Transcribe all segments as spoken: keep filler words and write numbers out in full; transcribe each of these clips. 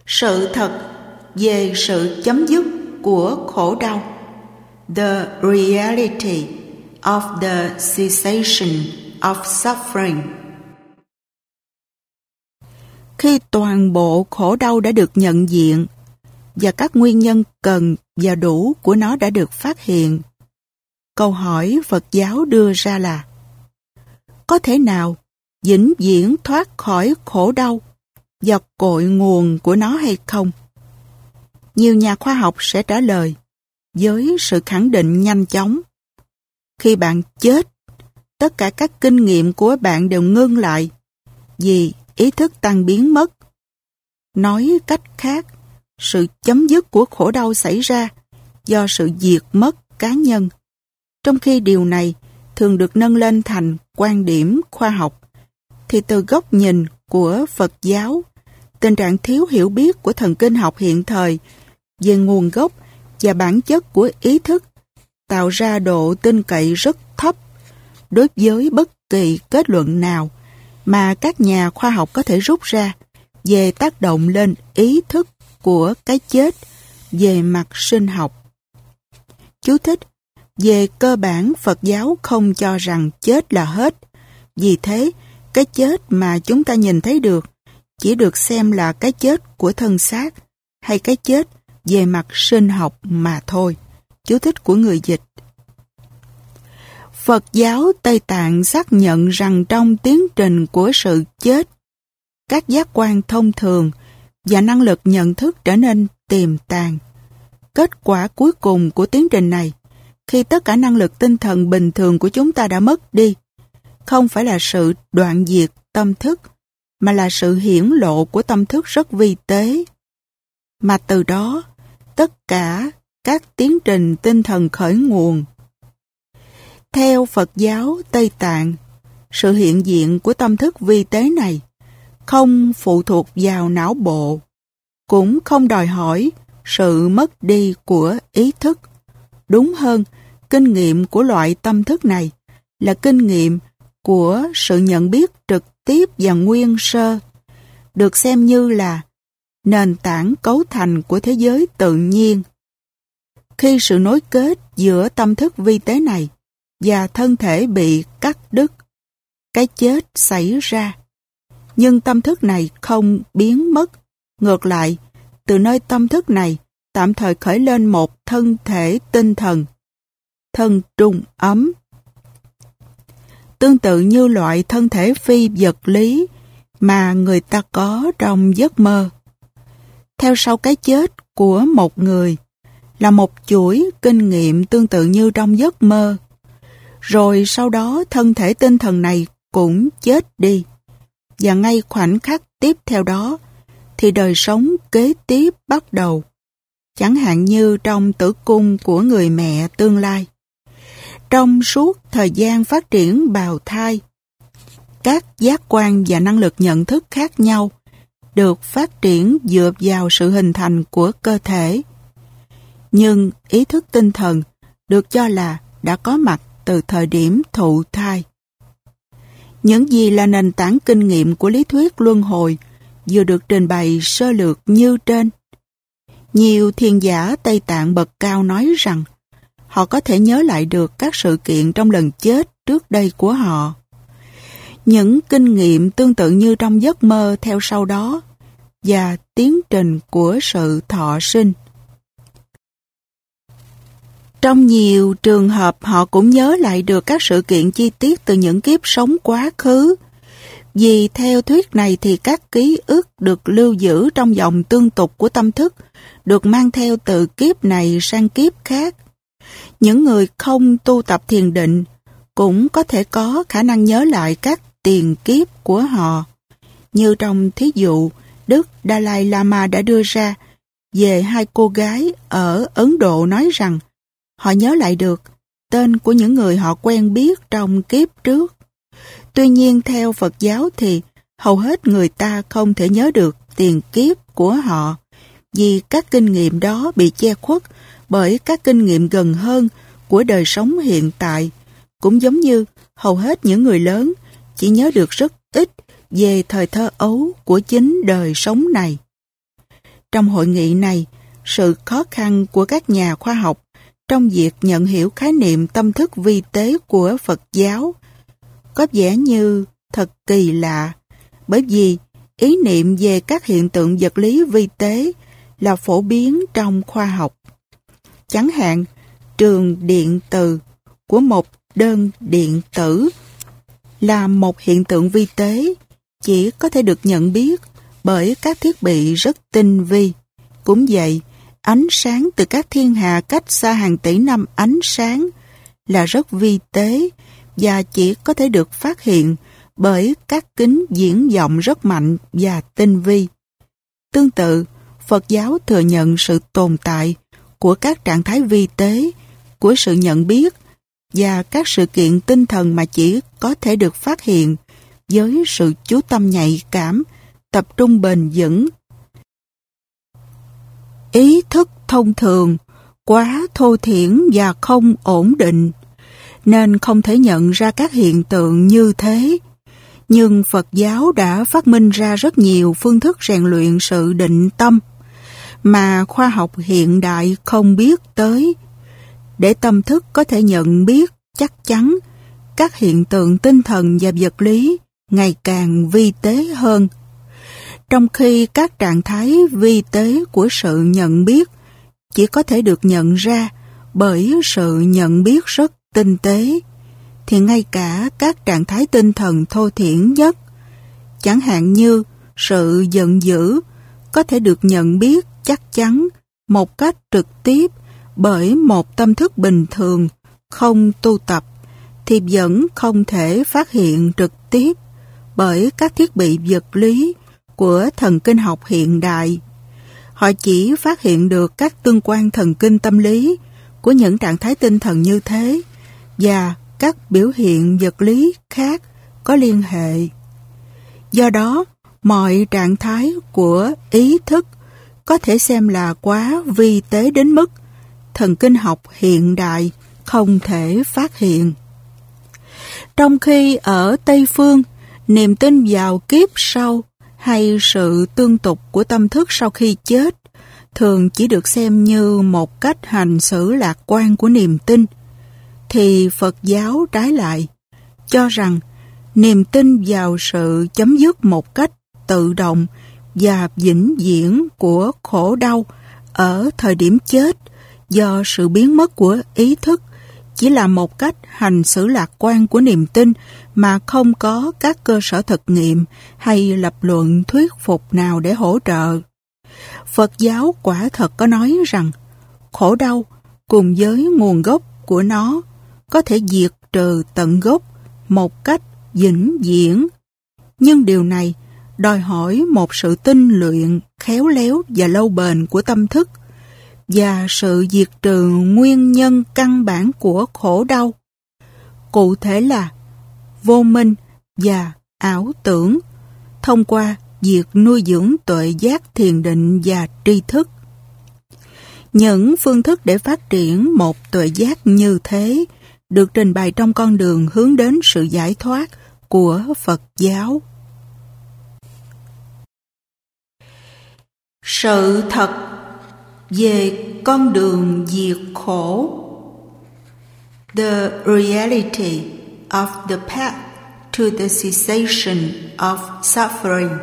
Sự thật về sự chấm dứt của khổ đau. The reality of the cessation of suffering. Khi toàn bộ khổ đau đã được nhận diện và các nguyên nhân cần và đủ của nó đã được phát hiện, câu hỏi Phật giáo đưa ra là: có thể nào vĩnh viễn thoát khỏi khổ đau và cội nguồn của nó hay không? Nhiều nhà khoa học sẽ trả lời với sự khẳng định nhanh chóng: khi bạn chết, tất cả các kinh nghiệm của bạn đều ngưng lại vì ý thức tan biến mất. Nói cách khác, sự chấm dứt của khổ đau xảy ra do sự diệt mất cá nhân, trong khi điều này thường được nâng lên thành quan điểm khoa học, thì từ góc nhìn của Phật giáo, tình trạng thiếu hiểu biết của thần kinh học hiện thời về nguồn gốc và bản chất của ý thức tạo ra độ tin cậy rất thấp đối với bất kỳ kết luận nào mà các nhà khoa học có thể rút ra về tác động lên ý thức của cái chết về mặt sinh học. Chú thích: về cơ bản, Phật giáo không cho rằng chết là hết. Vì thế, cái chết mà chúng ta nhìn thấy được chỉ được xem là cái chết của thân xác hay cái chết về mặt sinh học mà thôi. Chú thích của người dịch. Phật giáo Tây Tạng xác nhận rằng trong tiến trình của sự chết, các giác quan thông thường và năng lực nhận thức trở nên tiềm tàng. Kết quả cuối cùng của tiến trình này, khi tất cả năng lực tinh thần bình thường của chúng ta đã mất đi, không phải là sự đoạn diệt tâm thức, mà là sự hiển lộ của tâm thức rất vi tế. Mà từ đó, tất cả các tiến trình tinh thần khởi nguồn. Theo Phật giáo Tây Tạng, sự hiện diện của tâm thức vi tế này không phụ thuộc vào não bộ, cũng không đòi hỏi sự mất đi của ý thức. Đúng hơn, kinh nghiệm của loại tâm thức này là kinh nghiệm của sự nhận biết trực tiếp và nguyên sơ, được xem như là nền tảng cấu thành của thế giới tự nhiên. Khi sự nối kết giữa tâm thức vi tế này và thân thể bị cắt đứt, cái chết xảy ra. Nhưng tâm thức này không biến mất. Ngược lại, từ nơi tâm thức này tạm thời khởi lên một thân thể tinh thần, thân trung ấm. Tương tự như loại thân thể phi vật lý mà người ta có trong giấc mơ. Theo sau cái chết của một người là một chuỗi kinh nghiệm tương tự như trong giấc mơ. Rồi sau đó thân thể tinh thần này cũng chết đi. Và ngay khoảnh khắc tiếp theo đó thì đời sống kế tiếp bắt đầu. Chẳng hạn như trong tử cung của người mẹ tương lai. Trong suốt thời gian phát triển bào thai, các giác quan và năng lực nhận thức khác nhau được phát triển dựa vào sự hình thành của cơ thể. Nhưng ý thức tinh thần được cho là đã có mặt từ thời điểm thụ thai. Những gì là nền tảng kinh nghiệm của lý thuyết luân hồi vừa được trình bày sơ lược như trên. Nhiều thiền giả Tây Tạng bậc cao nói rằng họ có thể nhớ lại được các sự kiện trong lần chết trước đây của họ. Những kinh nghiệm tương tự như trong giấc mơ theo sau đó và tiến trình của sự thọ sinh. Trong nhiều trường hợp họ cũng nhớ lại được các sự kiện chi tiết từ những kiếp sống quá khứ. Vì theo thuyết này thì các ký ức được lưu giữ trong dòng tương tục của tâm thức được mang theo từ kiếp này sang kiếp khác. Những người không tu tập thiền định cũng có thể có khả năng nhớ lại các tiền kiếp của họ. Như trong thí dụ Đức Dalai Lama đã đưa ra về hai cô gái ở Ấn Độ nói rằng họ nhớ lại được tên của những người họ quen biết trong kiếp trước. Tuy nhiên theo Phật giáo thì hầu hết người ta không thể nhớ được tiền kiếp của họ vì các kinh nghiệm đó bị che khuất bởi các kinh nghiệm gần hơn của đời sống hiện tại, cũng giống như hầu hết những người lớn chỉ nhớ được rất ít về thời thơ ấu của chính đời sống này. Trong hội nghị này, sự khó khăn của các nhà khoa học trong việc nhận hiểu khái niệm tâm thức vi tế của Phật giáo có vẻ như thật kỳ lạ, bởi vì ý niệm về các hiện tượng vật lý vi tế là phổ biến trong khoa học. Chẳng hạn, trường điện từ của một đơn điện tử là một hiện tượng vi tế chỉ có thể được nhận biết bởi các thiết bị rất tinh vi. Cũng vậy, ánh sáng từ các thiên hà cách xa hàng tỷ năm ánh sáng là rất vi tế và chỉ có thể được phát hiện bởi các kính diễn vọng rất mạnh và tinh vi. Tương tự, Phật giáo thừa nhận sự tồn tại của các trạng thái vi tế, của sự nhận biết và các sự kiện tinh thần mà chỉ có thể được phát hiện với sự chú tâm nhạy cảm, tập trung bền vững. Ý thức thông thường, quá thô thiển và không ổn định, nên không thể nhận ra các hiện tượng như thế. Nhưng Phật giáo đã phát minh ra rất nhiều phương thức rèn luyện sự định tâm mà khoa học hiện đại không biết tới, để tâm thức có thể nhận biết chắc chắn các hiện tượng tinh thần và vật lý ngày càng vi tế hơn. Trong khi các trạng thái vi tế của sự nhận biết chỉ có thể được nhận ra bởi sự nhận biết rất tinh tế, thì ngay cả các trạng thái tinh thần thô thiển nhất, chẳng hạn như sự giận dữ, có thể được nhận biết chắc chắn một cách trực tiếp bởi một tâm thức bình thường không tu tập, thì vẫn không thể phát hiện trực tiếp bởi các thiết bị vật lý của thần kinh học hiện đại. Họ chỉ phát hiện được các tương quan thần kinh tâm lý của những trạng thái tinh thần như thế và các biểu hiện vật lý khác có liên hệ. Do đó, mọi trạng thái của ý thức có thể xem là quá vi tế đến mức thần kinh học hiện đại không thể phát hiện. Trong khi ở Tây Phương, niềm tin vào kiếp sau hay sự tương tục của tâm thức sau khi chết thường chỉ được xem như một cách hành xử lạc quan của niềm tin, thì Phật giáo trái lại cho rằng niềm tin vào sự chấm dứt một cách tự động và vĩnh viễn của khổ đau ở thời điểm chết do sự biến mất của ý thức chỉ là một cách hành xử lạc quan của niềm tin mà không có các cơ sở thực nghiệm hay lập luận thuyết phục nào để hỗ trợ. Phật giáo quả thật có nói rằng khổ đau cùng với nguồn gốc của nó có thể diệt trừ tận gốc một cách vĩnh viễn. Nhưng điều này đòi hỏi một sự tinh luyện, khéo léo và lâu bền của tâm thức và sự diệt trừ nguyên nhân căn bản của khổ đau. Cụ thể là vô minh và ảo tưởng thông qua việc nuôi dưỡng tuệ giác thiền định và tri thức. Những phương thức để phát triển một tuệ giác như thế được trình bày trong con đường hướng đến sự giải thoát của Phật giáo. Sự thật về con đường diệt khổ. The reality of the path to the cessation of suffering.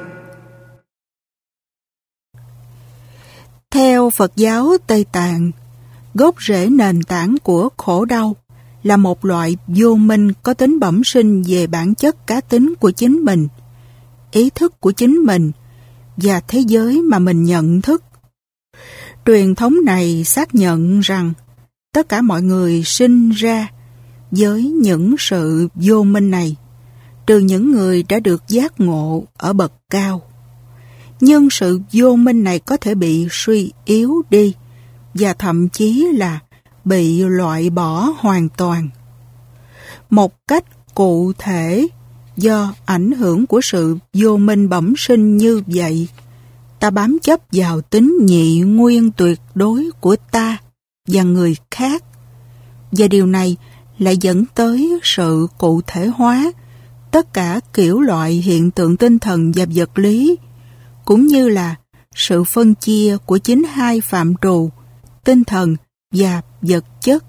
Theo Phật giáo Tây Tạng, gốc rễ nền tảng của khổ đau là một loại vô minh có tính bẩm sinh về bản chất cá tính của chính mình, ý thức của chính mình và thế giới mà mình nhận thức. Truyền thống này xác nhận rằng tất cả mọi người sinh ra với những sự vô minh này, trừ những người đã được giác ngộ ở bậc cao. Nhưng sự vô minh này có thể bị suy yếu đi và thậm chí là bị loại bỏ hoàn toàn. Một cách cụ thể, do ảnh hưởng của sự vô minh bẩm sinh như vậy, ta bám chấp vào tính nhị nguyên tuyệt đối của ta và người khác, và điều này lại dẫn tới sự cụ thể hóa tất cả kiểu loại hiện tượng tinh thần và vật lý, cũng như là sự phân chia của chính hai phạm trù, tinh thần và vật chất.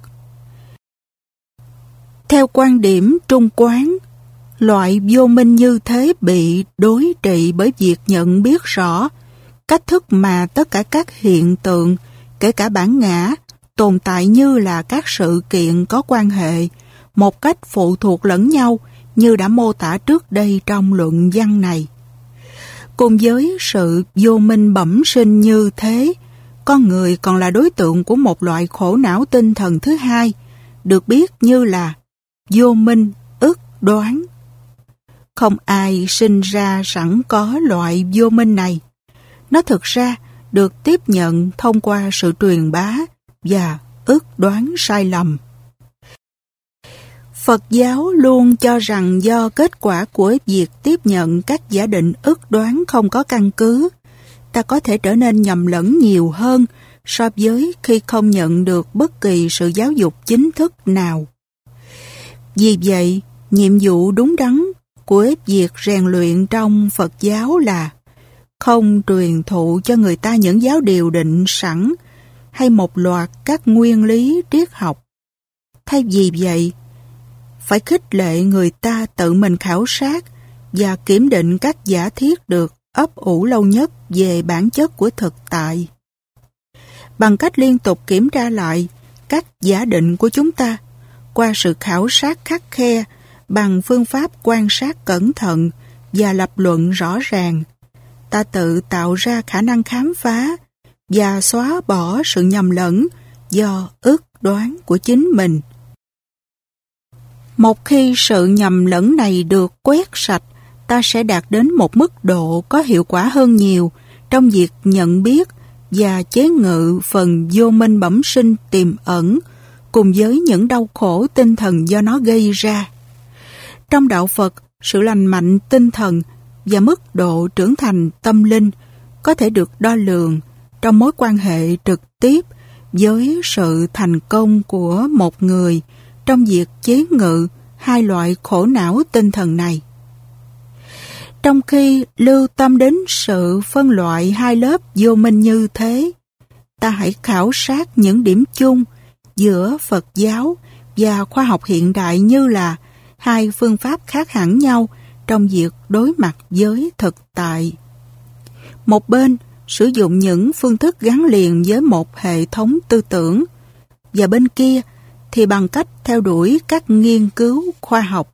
Theo quan điểm trung quán, loại vô minh như thế bị đối trị bởi việc nhận biết rõ cách thức mà tất cả các hiện tượng, kể cả bản ngã, tồn tại như là các sự kiện có quan hệ, một cách phụ thuộc lẫn nhau như đã mô tả trước đây trong luận văn này. Cùng với sự vô minh bẩm sinh như thế, con người còn là đối tượng của một loại khổ não tinh thần thứ hai, được biết như là vô minh ức đoán. Không ai sinh ra sẵn có loại vô minh này. Nó thực ra được tiếp nhận thông qua sự truyền bá và ức đoán sai lầm. Phật giáo luôn cho rằng do kết quả của việc tiếp nhận các giả định ức đoán không có căn cứ, ta có thể trở nên nhầm lẫn nhiều hơn so với khi không nhận được bất kỳ sự giáo dục chính thức nào. Vì vậy, nhiệm vụ đúng đắn của việc rèn luyện trong Phật giáo là không truyền thụ cho người ta những giáo điều định sẵn hay một loạt các nguyên lý triết học. Thay vì vậy, phải khích lệ người ta tự mình khảo sát và kiểm định các giả thiết được ấp ủ lâu nhất về bản chất của thực tại. Bằng cách liên tục kiểm tra lại các giả định của chúng ta qua sự khảo sát khắt khe bằng phương pháp quan sát cẩn thận và lập luận rõ ràng, ta tự tạo ra khả năng khám phá và xóa bỏ sự nhầm lẫn do ước đoán của chính mình. Một khi sự nhầm lẫn này được quét sạch, ta sẽ đạt đến một mức độ có hiệu quả hơn nhiều trong việc nhận biết và chế ngự phần vô minh bẩm sinh tiềm ẩn cùng với những đau khổ tinh thần do nó gây ra. Trong đạo Phật, sự lành mạnh tinh thần và mức độ trưởng thành tâm linh có thể được đo lường trong mối quan hệ trực tiếp với sự thành công của một người trong việc chế ngự hai loại khổ não tinh thần này. Trong khi lưu tâm đến sự phân loại hai lớp vô minh như thế, ta hãy khảo sát những điểm chung giữa Phật giáo và khoa học hiện đại như là hai phương pháp khác hẳn nhau trong việc đối mặt với thực tại. Một bên sử dụng những phương thức gắn liền với một hệ thống tư tưởng, và bên kia thì bằng cách theo đuổi các nghiên cứu khoa học.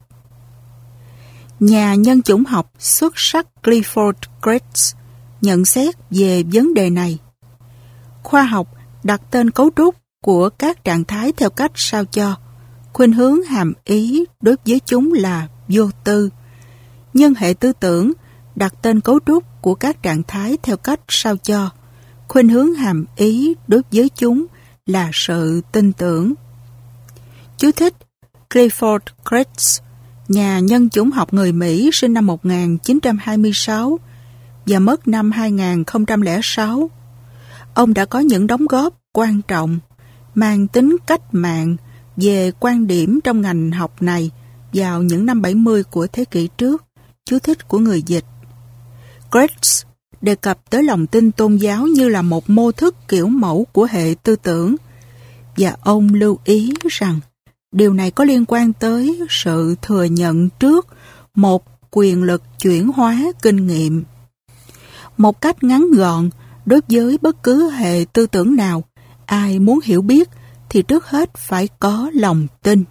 Nhà nhân chủng học xuất sắc Clifford Geertz nhận xét về vấn đề này. Khoa học đặt tên cấu trúc của các trạng thái theo cách sao cho khuynh hướng hàm ý đối với chúng là vô tư. Nhân hệ tư tưởng đặt tên cấu trúc của các trạng thái theo cách sao cho khuynh hướng hàm ý đối với chúng là sự tin tưởng. Chú thích: Clifford Geertz, nhà nhân chủng học người Mỹ, sinh năm một nghìn chín trăm hai mươi sáu và mất năm hai nghìn không trăm lẻ sáu. Ông đã có những đóng góp quan trọng mang tính cách mạng về quan điểm trong ngành học này vào những năm bảy mươi của thế kỷ trước. Chú thích của người dịch. Geertz đề cập tới lòng tin tôn giáo như là một mô thức kiểu mẫu của hệ tư tưởng, và ông lưu ý rằng điều này có liên quan tới sự thừa nhận trước một quyền lực chuyển hóa kinh nghiệm. Một cách ngắn gọn, đối với bất cứ hệ tư tưởng nào, ai muốn hiểu biết thì trước hết phải có lòng tin.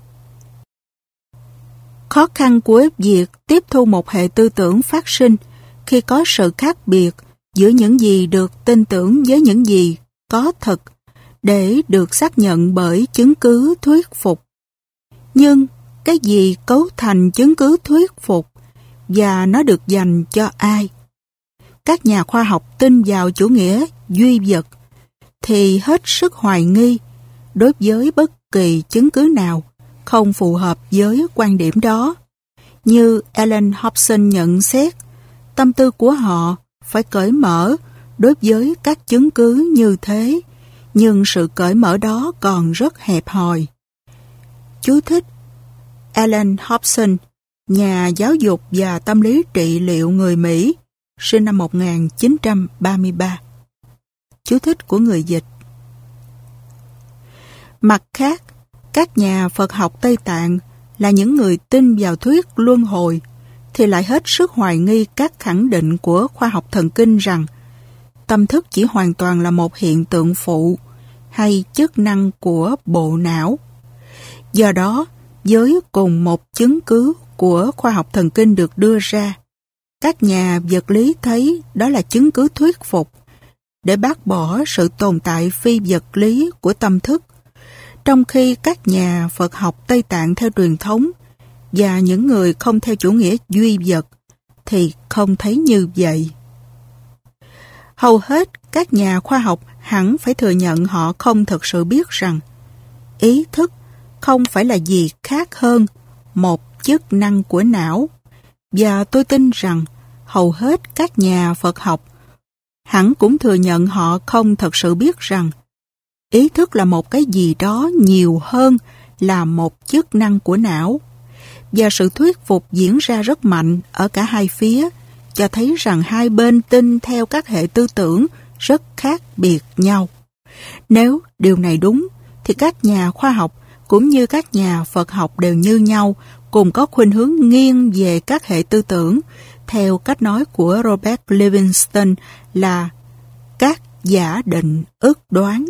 Khó khăn của việc tiếp thu một hệ tư tưởng phát sinh khi có sự khác biệt giữa những gì được tin tưởng với những gì có thật để được xác nhận bởi chứng cứ thuyết phục. Nhưng cái gì cấu thành chứng cứ thuyết phục và nó được dành cho ai? Các nhà khoa học tin vào chủ nghĩa duy vật thì hết sức hoài nghi đối với bất kỳ chứng cứ nào không phù hợp với quan điểm đó. Như Alan Hobson nhận xét, tâm tư của họ phải cởi mở đối với các chứng cứ như thế, nhưng sự cởi mở đó còn rất hẹp hòi. Chú thích: Alan Hobson, nhà giáo dục và tâm lý trị liệu người Mỹ, sinh năm một nghìn chín trăm ba mươi ba. Chú thích của người dịch. Mặt khác, các nhà Phật học Tây Tạng là những người tin vào thuyết luân hồi thì lại hết sức hoài nghi các khẳng định của khoa học thần kinh rằng tâm thức chỉ hoàn toàn là một hiện tượng phụ hay chức năng của bộ não. Do đó, với cùng một chứng cứ của khoa học thần kinh được đưa ra, các nhà vật lý thấy đó là chứng cứ thuyết phục để bác bỏ sự tồn tại phi vật lý của tâm thức, trong khi các nhà Phật học Tây Tạng theo truyền thống và những người không theo chủ nghĩa duy vật thì không thấy như vậy. Hầu hết các nhà khoa học hẳn phải thừa nhận họ không thực sự biết rằng ý thức không phải là gì khác hơn một chức năng của não, và tôi tin rằng hầu hết các nhà Phật học hẳn cũng thừa nhận họ không thật sự biết rằng ý thức là một cái gì đó nhiều hơn là một chức năng của não. Và sự thuyết phục diễn ra rất mạnh ở cả hai phía, cho thấy rằng hai bên tin theo các hệ tư tưởng rất khác biệt nhau. Nếu điều này đúng, thì các nhà khoa học cũng như các nhà Phật học đều như nhau, cùng có khuynh hướng nghiêng về các hệ tư tưởng, theo cách nói của Robert Livingston là các giả định ước đoán.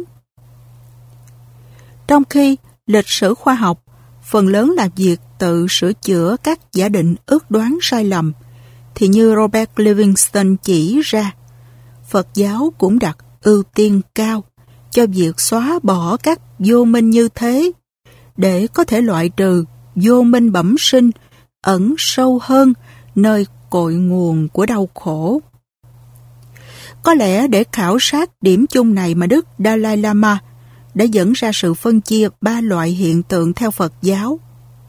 Trong khi lịch sử khoa học phần lớn là việc tự sửa chữa các giả định ước đoán sai lầm, thì như Robert Livingston chỉ ra, Phật giáo cũng đặt ưu tiên cao cho việc xóa bỏ các vô minh như thế, để có thể loại trừ vô minh bẩm sinh ẩn sâu hơn nơi cội nguồn của đau khổ. Có lẽ để khảo sát điểm chung này mà Đức Dalai Lama đã dẫn ra sự phân chia ba loại hiện tượng theo Phật giáo.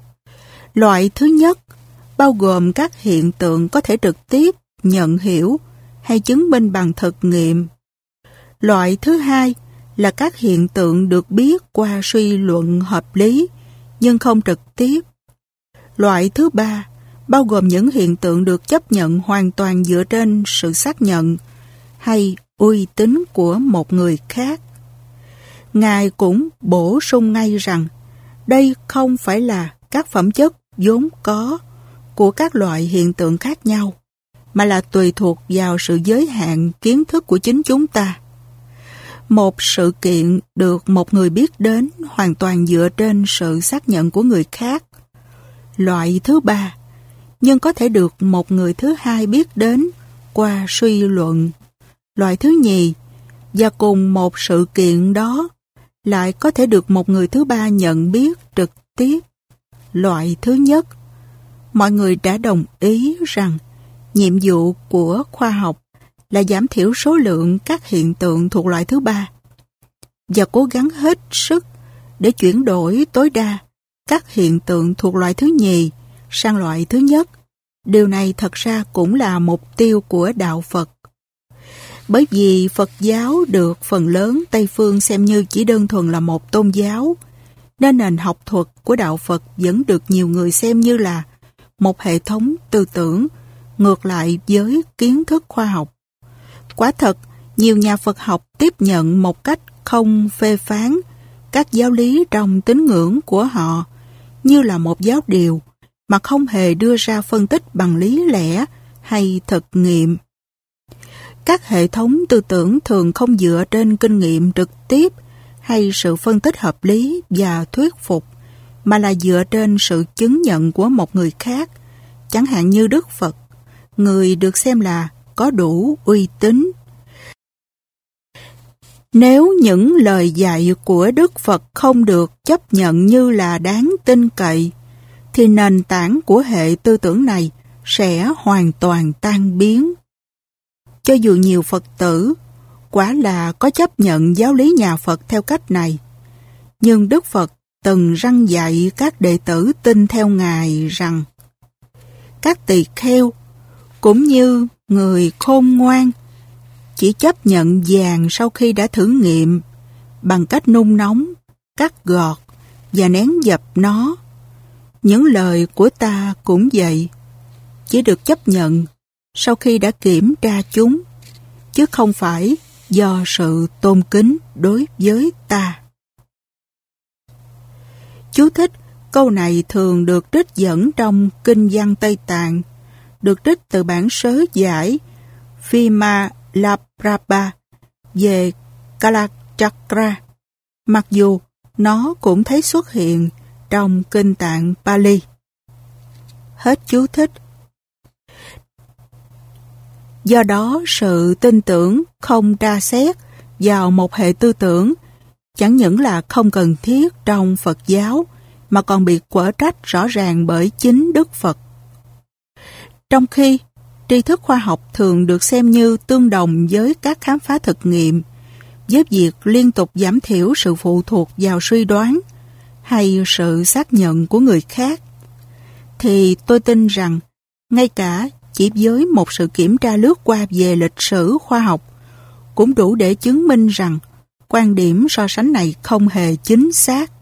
Loại thứ nhất bao gồm các hiện tượng có thể trực tiếp nhận hiểu hay chứng minh bằng thực nghiệm. Loại thứ hai là các hiện tượng được biết qua suy luận hợp lý nhưng không trực tiếp. Loại thứ ba bao gồm những hiện tượng được chấp nhận hoàn toàn dựa trên sự xác nhận hay uy tín của một người khác. Ngài cũng bổ sung ngay rằng đây không phải là các phẩm chất vốn có của các loại hiện tượng khác nhau, mà là tùy thuộc vào sự giới hạn kiến thức của chính chúng ta. Một sự kiện được một người biết đến hoàn toàn dựa trên sự xác nhận của người khác. Loại thứ ba, nhưng có thể được một người thứ hai biết đến qua suy luận. Loại thứ nhì, và cùng một sự kiện đó lại có thể được một người thứ ba nhận biết trực tiếp. Loại thứ nhất, mọi người đã đồng ý rằng nhiệm vụ của khoa học là giảm thiểu số lượng các hiện tượng thuộc loại thứ ba và cố gắng hết sức để chuyển đổi tối đa các hiện tượng thuộc loại thứ nhì sang loại thứ nhất. Điều này thật ra cũng là mục tiêu của đạo Phật. Bởi vì Phật giáo được phần lớn Tây Phương xem như chỉ đơn thuần là một tôn giáo, nên nền học thuật của đạo Phật vẫn được nhiều người xem như là một hệ thống tư tưởng ngược lại với kiến thức khoa học. Quả thật, nhiều nhà Phật học tiếp nhận một cách không phê phán các giáo lý trong tín ngưỡng của họ như là một giáo điều mà không hề đưa ra phân tích bằng lý lẽ hay thực nghiệm. Các hệ thống tư tưởng thường không dựa trên kinh nghiệm trực tiếp hay sự phân tích hợp lý và thuyết phục, mà là dựa trên sự chứng nhận của một người khác, chẳng hạn như Đức Phật, người được xem là có đủ uy tín. Nếu những lời dạy của Đức Phật không được chấp nhận như là đáng tin cậy, thì nền tảng của hệ tư tưởng này sẽ hoàn toàn tan biến. Cho dù nhiều Phật tử quả là có chấp nhận giáo lý nhà Phật theo cách này, nhưng Đức Phật từng răn dạy các đệ tử tin theo Ngài rằng các tỳ kheo cũng như người khôn ngoan chỉ chấp nhận vàng sau khi đã thử nghiệm bằng cách nung nóng, cắt gọt và nén dập nó. Những lời của ta cũng vậy, chỉ được chấp nhận sau khi đã kiểm tra chúng, chứ không phải do sự tôn kính đối với ta. Chú thích: câu này thường được trích dẫn trong Kinh văn Tây Tạng, được trích từ bản sớ giải Vimalabhapa về Kalachakra, mặc dù nó cũng thấy xuất hiện trong Kinh Tạng Pali. Hết chú thích. Do đó, sự tin tưởng không tra xét vào một hệ tư tưởng chẳng những là không cần thiết trong Phật giáo, mà còn bị quở trách rõ ràng bởi chính Đức Phật. Trong khi tri thức khoa học thường được xem như tương đồng với các khám phá thực nghiệm, với việc liên tục giảm thiểu sự phụ thuộc vào suy đoán hay sự xác nhận của người khác, thì tôi tin rằng ngay cả chỉ với một sự kiểm tra lướt qua về lịch sử khoa học cũng đủ để chứng minh rằng quan điểm so sánh này không hề chính xác.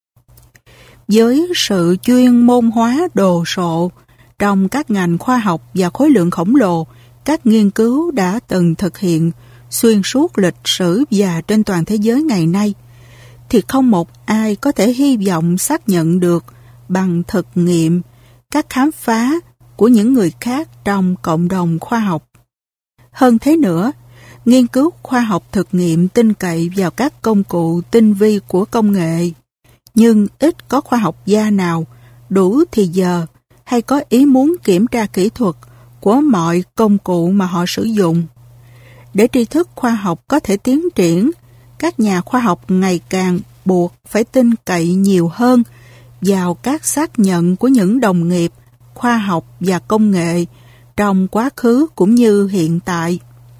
Với sự chuyên môn hóa đồ sộ trong các ngành khoa học và khối lượng khổng lồ các nghiên cứu đã từng thực hiện xuyên suốt lịch sử và trên toàn thế giới ngày nay, thì không một ai có thể hy vọng xác nhận được bằng thực nghiệm các khám phá của những người khác trong cộng đồng khoa học. Hơn thế nữa, nghiên cứu khoa học thực nghiệm tin cậy vào các công cụ tinh vi của công nghệ, nhưng ít có khoa học gia nào đủ thì giờ hay có ý muốn kiểm tra kỹ thuật của mọi công cụ mà họ sử dụng. Để tri thức khoa học có thể tiến triển, các nhà khoa học ngày càng buộc phải tin cậy nhiều hơn vào các xác nhận của những đồng nghiệp khoa học và công nghệ trong quá khứ cũng như hiện tại.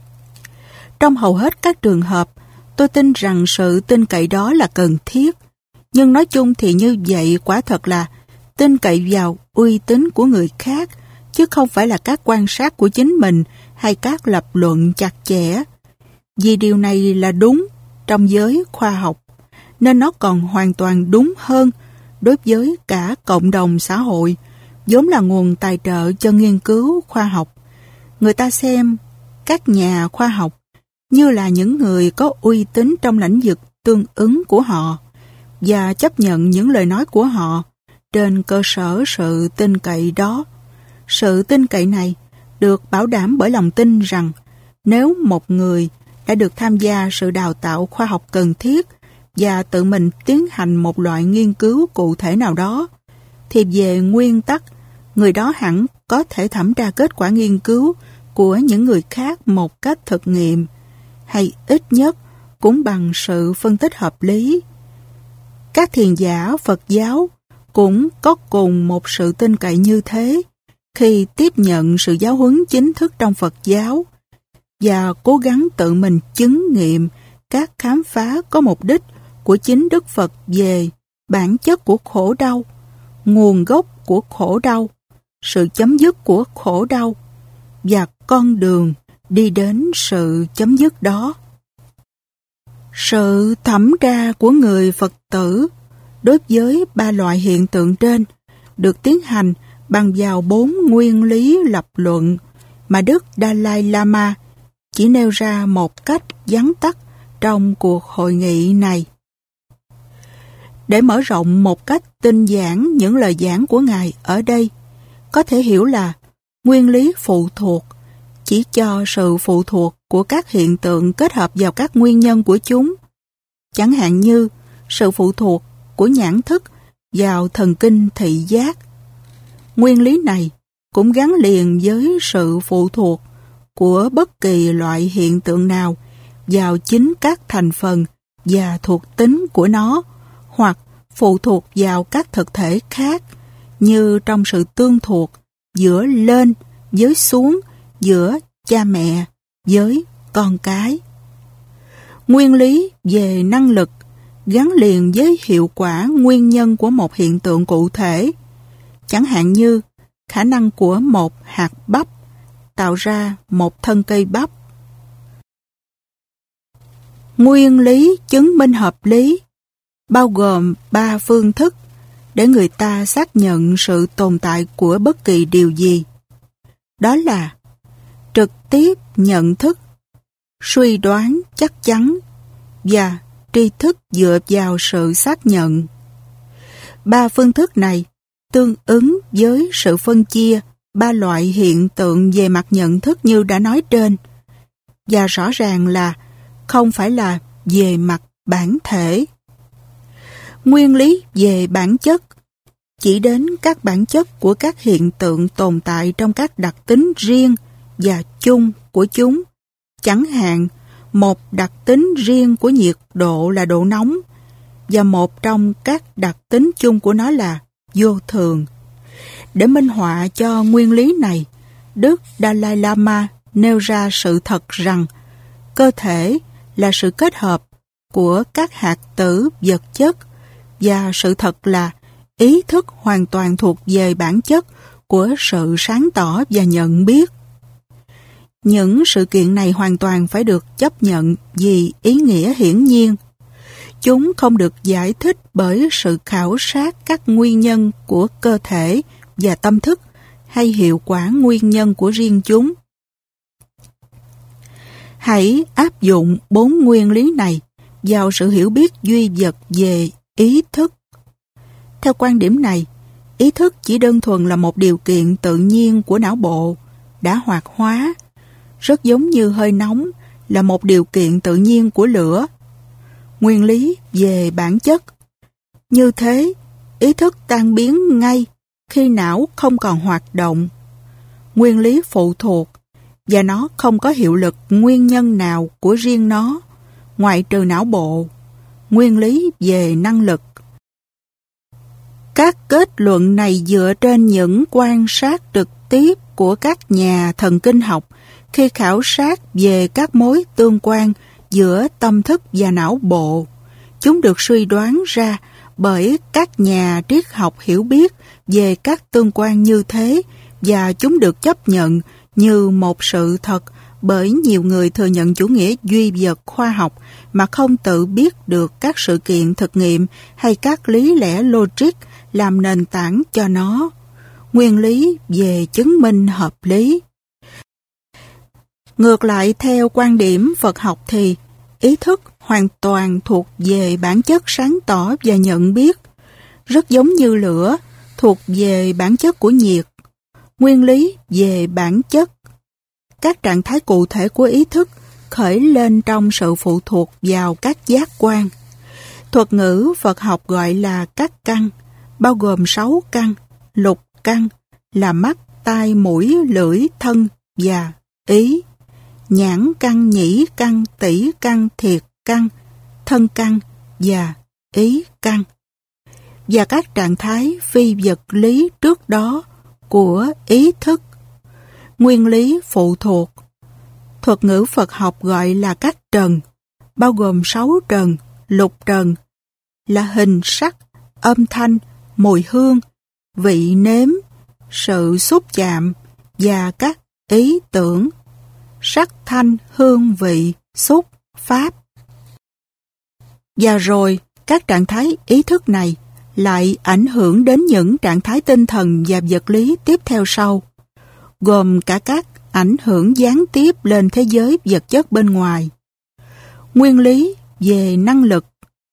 Trong hầu hết các trường hợp, tôi tin rằng sự tin cậy đó là cần thiết, nhưng nói chung thì như vậy quả thật là tin cậy vào uy tín của người khác, chứ không phải là các quan sát của chính mình hay các lập luận chặt chẽ. Vì điều này là đúng trong giới khoa học, nên nó còn hoàn toàn đúng hơn đối với cả cộng đồng xã hội, vốn là nguồn tài trợ cho nghiên cứu khoa học. Người ta xem các nhà khoa học như là những người có uy tín trong lĩnh vực tương ứng của họ và chấp nhận những lời nói của họ trên cơ sở sự tin cậy đó. Sự tin cậy này được bảo đảm bởi lòng tin rằng nếu một người đã được tham gia sự đào tạo khoa học cần thiết và tự mình tiến hành một loại nghiên cứu cụ thể nào đó, thì về nguyên tắc, người đó hẳn có thể thẩm tra kết quả nghiên cứu của những người khác một cách thực nghiệm, hay ít nhất cũng bằng sự phân tích hợp lý. Các thiền giả Phật giáo cũng có cùng một sự tin cậy như thế khi tiếp nhận sự giáo huấn chính thức trong Phật giáo và cố gắng tự mình chứng nghiệm các khám phá có mục đích của chính Đức Phật về bản chất của khổ đau, nguồn gốc của khổ đau, sự chấm dứt của khổ đau và con đường đi đến sự chấm dứt đó. Sự thẩm tra của người Phật tử đối với ba loại hiện tượng trên được tiến hành bằng vào bốn nguyên lý lập luận mà Đức Dalai Lama chỉ nêu ra một cách vắn tắt trong cuộc hội nghị này. Để mở rộng một cách tinh giản những lời giảng của Ngài ở đây, có thể hiểu là nguyên lý phụ thuộc chỉ cho sự phụ thuộc của các hiện tượng kết hợp vào các nguyên nhân của chúng, chẳng hạn như sự phụ thuộc của nhãn thức vào thần kinh thị giác. Nguyên lý này cũng gắn liền với sự phụ thuộc của bất kỳ loại hiện tượng nào vào chính các thành phần và thuộc tính của nó, hoặc phụ thuộc vào các thực thể khác, như trong sự tương thuộc giữa lên với xuống, giữa cha mẹ với con cái. Nguyên lý về năng lực gắn liền với hiệu quả nguyên nhân của một hiện tượng cụ thể, chẳng hạn như khả năng của một hạt bắp tạo ra một thân cây bắp. Nguyên lý chứng minh hợp lý bao gồm ba phương thức để người ta xác nhận sự tồn tại của bất kỳ điều gì. Đó là trực tiếp nhận thức, suy đoán chắc chắn và tri thức dựa vào sự xác nhận. Ba phương thức này tương ứng với sự phân chia ba loại hiện tượng về mặt nhận thức như đã nói trên, và rõ ràng là không phải là về mặt bản thể. Nguyên lý về bản chất chỉ đến các bản chất của các hiện tượng tồn tại trong các đặc tính riêng và chung của chúng. Chẳng hạn, một đặc tính riêng của nhiệt độ là độ nóng, và một trong các đặc tính chung của nó là vô thường. Để minh họa cho nguyên lý này, Đức Dalai Lama nêu ra sự thật rằng cơ thể là sự kết hợp của các hạt tử vật chất, và sự thật là ý thức hoàn toàn thuộc về bản chất của sự sáng tỏ và nhận biết. Những sự kiện này hoàn toàn phải được chấp nhận vì ý nghĩa hiển nhiên. Chúng không được giải thích bởi sự khảo sát các nguyên nhân của cơ thể và tâm thức hay hiệu quả nguyên nhân của riêng chúng. Hãy áp dụng bốn nguyên lý này vào sự hiểu biết duy vật về ý thức. Theo quan điểm này, ý thức chỉ đơn thuần là một điều kiện tự nhiên của não bộ, đã hoạt hóa, rất giống như hơi nóng là một điều kiện tự nhiên của lửa. Nguyên lý về bản chất. Như thế, ý thức tan biến ngay khi não không còn hoạt động. Nguyên lý phụ thuộc, và nó không có hiệu lực nguyên nhân nào của riêng nó, ngoại trừ não bộ. Nguyên lý về năng lực. Các kết luận này dựa trên những quan sát trực tiếp của các nhà thần kinh học khi khảo sát về các mối tương quan giữa tâm thức và não bộ. Chúng được suy đoán ra bởi các nhà triết học hiểu biết về các tương quan như thế, và chúng được chấp nhận như một sự thật bởi nhiều người thừa nhận chủ nghĩa duy vật khoa học mà không tự biết được các sự kiện thực nghiệm hay các lý lẽ logic làm nền tảng cho nó. Nguyên lý về chứng minh hợp lý. Ngược lại, theo quan điểm Phật học thì ý thức hoàn toàn thuộc về bản chất sáng tỏ và nhận biết, rất giống như lửa thuộc về bản chất của nhiệt. Nguyên lý về bản chất. Các trạng thái cụ thể của ý thức khởi lên trong sự phụ thuộc vào các giác quan. Thuật ngữ Phật học gọi là các căn, bao gồm sáu căn, lục căn là mắt, tai, mũi, lưỡi, thân và ý. Nhãn căn, nhĩ căn, tỷ căn, thiệt căn, thân căn và ý căn. Và các trạng thái phi vật lý trước đó của ý thức. Nguyên lý phụ thuộc. Thuật ngữ Phật học gọi là các trần, bao gồm sáu trần, lục trần, là hình sắc, âm thanh, mùi hương, vị nếm, sự xúc chạm và các ý tưởng, sắc thanh, hương vị, xúc, pháp. Và rồi, các trạng thái ý thức này lại ảnh hưởng đến những trạng thái tinh thần và vật lý tiếp theo sau, gồm cả các ảnh hưởng gián tiếp lên thế giới vật chất bên ngoài. Nguyên lý về năng lực.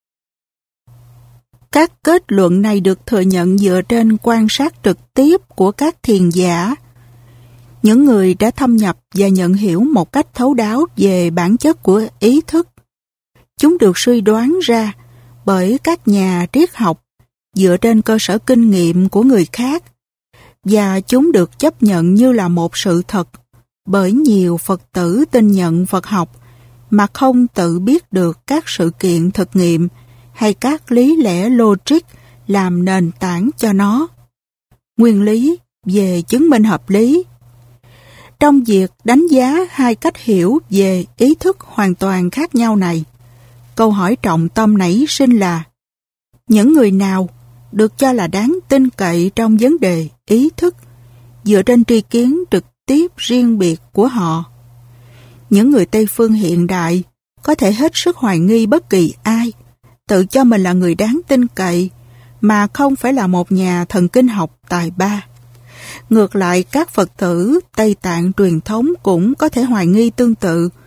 Các kết luận này được thừa nhận dựa trên quan sát trực tiếp của các thiền giả, những người đã thâm nhập và nhận hiểu một cách thấu đáo về bản chất của ý thức. Chúng được suy đoán ra bởi các nhà triết học dựa trên cơ sở kinh nghiệm của người khác, và chúng được chấp nhận như là một sự thật bởi nhiều Phật tử tin nhận Phật học mà không tự biết được các sự kiện thực nghiệm hay các lý lẽ logic làm nền tảng cho nó. Nguyên lý về chứng minh hợp lý. Trong việc đánh giá hai cách hiểu về ý thức hoàn toàn khác nhau này, câu hỏi trọng tâm nảy sinh là những người nào được cho là đáng tin cậy trong vấn đề ý thức dựa trên tri kiến trực tiếp riêng biệt của họ. Những người Tây phương hiện đại có thể hết sức hoài nghi bất kỳ ai tự cho mình là người đáng tin cậy mà không phải là một nhà thần kinh học tài ba. Ngược lại, các Phật tử Tây Tạng truyền thống cũng có thể hoài nghi tương tự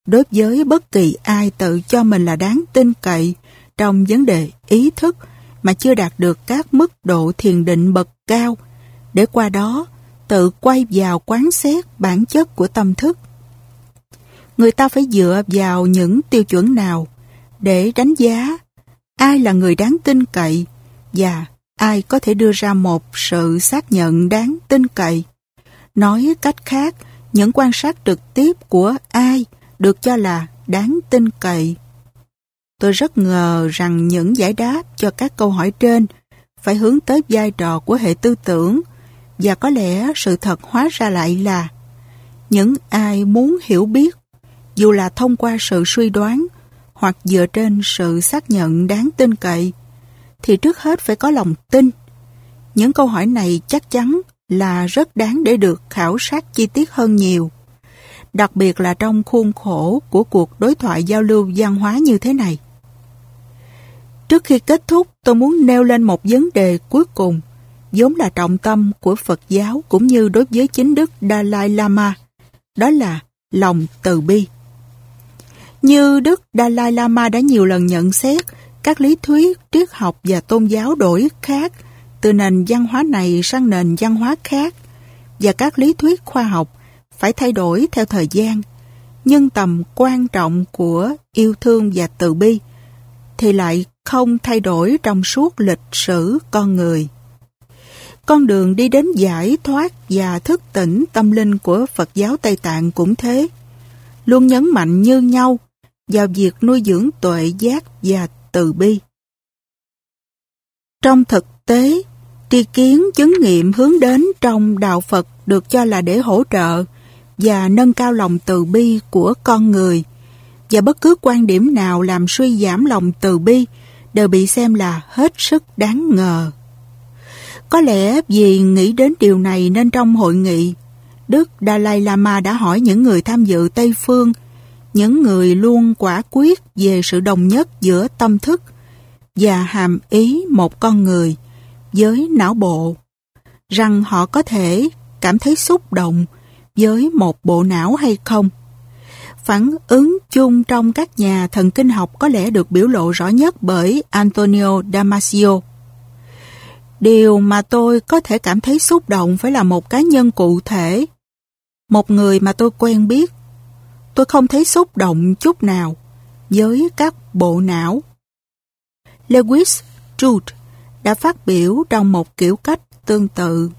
đối với bất kỳ ai tự cho mình là đáng tin cậy trong vấn đề ý thức mà chưa đạt được các mức độ thiền định bậc cao, để qua đó tự quay vào quán xét bản chất của tâm thức. Người ta phải dựa vào những tiêu chuẩn nào để đánh giá ai là người đáng tin cậy và ai có thể đưa ra một sự xác nhận đáng tin cậy. Nói cách khác, những quan sát trực tiếp của ai được cho là đáng tin cậy. Tôi rất ngờ rằng những giải đáp cho các câu hỏi trên phải hướng tới vai trò của hệ tư tưởng, và có lẽ sự thật hóa ra lại là những ai muốn hiểu biết, dù là thông qua sự suy đoán hoặc dựa trên sự xác nhận đáng tin cậy, thì trước hết phải có lòng tin. Những câu hỏi này chắc chắn là rất đáng để được khảo sát chi tiết hơn nhiều, đặc biệt là trong khuôn khổ của cuộc đối thoại giao lưu văn hóa như thế này. Trước khi kết thúc, tôi muốn nêu lên một vấn đề cuối cùng, vốn là trọng tâm của Phật giáo cũng như đối với chính Đức Dalai Lama, đó là lòng từ bi. Như Đức Dalai Lama đã nhiều lần nhận xét, các lý thuyết, triết học và tôn giáo đổi khác từ nền văn hóa này sang nền văn hóa khác, và các lý thuyết khoa học phải thay đổi theo thời gian, nhưng tầm quan trọng của yêu thương và từ bi thì lại không thay đổi trong suốt lịch sử con người. Con đường đi đến giải thoát và thức tỉnh tâm linh của Phật giáo Tây Tạng cũng thế, luôn nhấn mạnh như nhau vào việc nuôi dưỡng tuệ giác và từ bi. Trong thực tế, tri kiến chứng nghiệm hướng đến trong đạo Phật được cho là để hỗ trợ và nâng cao lòng từ bi của con người, và bất cứ quan điểm nào làm suy giảm lòng từ bi đều bị xem là hết sức đáng ngờ. Có lẽ vì nghĩ đến điều này nên trong hội nghị, Đức Dalai Lama đã hỏi những người tham dự Tây Phương, những người luôn quả quyết về sự đồng nhất giữa tâm thức và hàm ý một con người với não bộ, rằng họ có thể cảm thấy xúc động với một bộ não hay không. Phản ứng chung trong các nhà thần kinh học có lẽ được biểu lộ rõ nhất bởi Antonio Damasio. Điều mà tôi có thể cảm thấy xúc động phải là một cá nhân cụ thể, một người mà tôi quen biết. Tôi không thấy xúc động chút nào với các bộ não. Lewis Truth đã phát biểu trong một kiểu cách tương tự.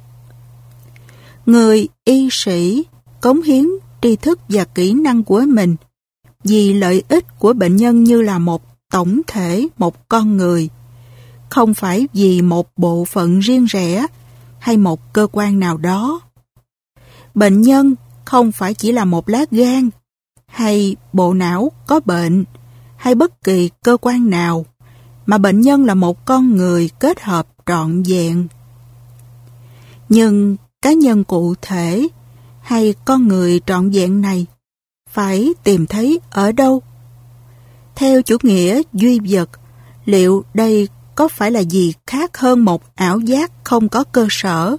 Người y sĩ cống hiến tri thức và kỹ năng của mình vì lợi ích của bệnh nhân như là một tổng thể, một con người, không phải vì một bộ phận riêng rẽ hay một cơ quan nào đó. Bệnh nhân không phải chỉ là một lá gan hay bộ não có bệnh hay bất kỳ cơ quan nào, mà bệnh nhân là một con người kết hợp trọn vẹn. Nhưng cá nhân cụ thể hay con người trọn vẹn này phải tìm thấy ở đâu? Theo chủ nghĩa duy vật, liệu đây có phải là gì khác hơn một ảo giác không có cơ sở?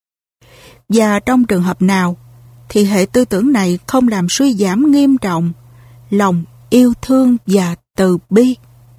Và trong trường hợp nào thì hệ tư tưởng này không làm suy giảm nghiêm trọng lòng yêu thương và từ bi?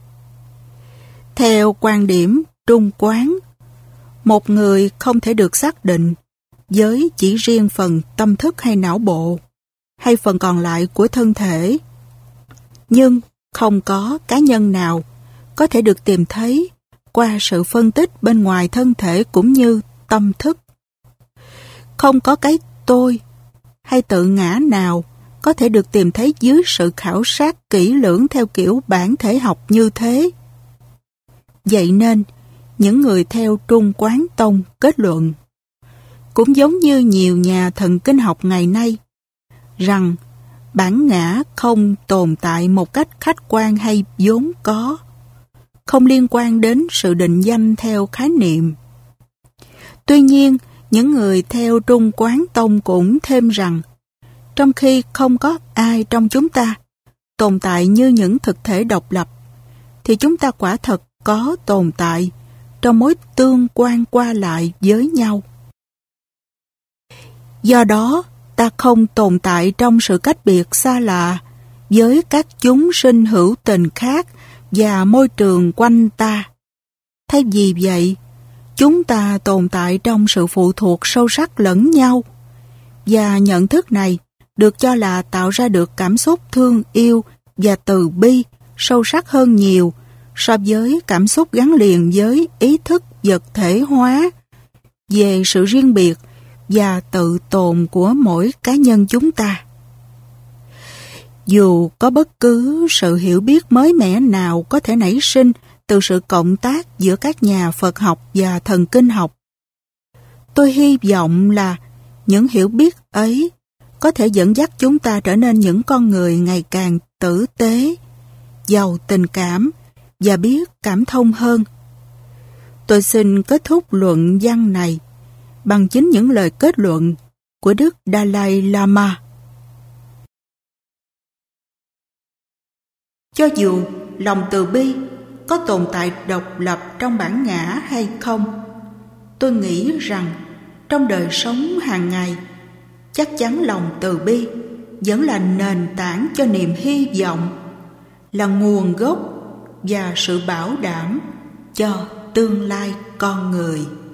Theo quan điểm trung quán, một người không thể được xác định với chỉ riêng phần tâm thức hay não bộ, hay phần còn lại của thân thể. Nhưng không có cá nhân nào có thể được tìm thấy qua sự phân tích bên ngoài thân thể cũng như tâm thức. Không có cái tôi hay tự ngã nào có thể được tìm thấy dưới sự khảo sát kỹ lưỡng theo kiểu bản thể học như thế. Vậy nên, những người theo Trung Quán Tông kết luận, cũng giống như nhiều nhà thần kinh học ngày nay, rằng bản ngã không tồn tại một cách khách quan hay vốn có, không liên quan đến sự định danh theo khái niệm. Tuy nhiên, những người theo Trung Quán Tông cũng thêm rằng, trong khi không có ai trong chúng ta tồn tại như những thực thể độc lập, thì chúng ta quả thật có tồn tại trong mối tương quan qua lại với nhau. Do đó, ta không tồn tại trong sự cách biệt xa lạ với các chúng sinh hữu tình khác và môi trường quanh ta. Thay vì vậy, chúng ta tồn tại trong sự phụ thuộc sâu sắc lẫn nhau, và nhận thức này được cho là tạo ra được cảm xúc thương yêu và từ bi sâu sắc hơn nhiều so với cảm xúc gắn liền với ý thức vật thể hóa về sự riêng biệt và tự tồn của mỗi cá nhân chúng ta. Dù có bất cứ sự hiểu biết mới mẻ nào có thể nảy sinh từ sự cộng tác giữa các nhà Phật học và thần kinh học, tôi hy vọng là những hiểu biết ấy có thể dẫn dắt chúng ta trở nên những con người ngày càng tử tế, giàu tình cảm và biết cảm thông hơn. Tôi xin kết thúc luận văn này bằng chính những lời kết luận của Đức Dalai Lama. Cho dù lòng từ bi có tồn tại độc lập trong bản ngã hay không, tôi nghĩ rằng trong đời sống hàng ngày, chắc chắn lòng từ bi vẫn là nền tảng cho niềm hy vọng, là nguồn gốc và sự bảo đảm cho tương lai con người.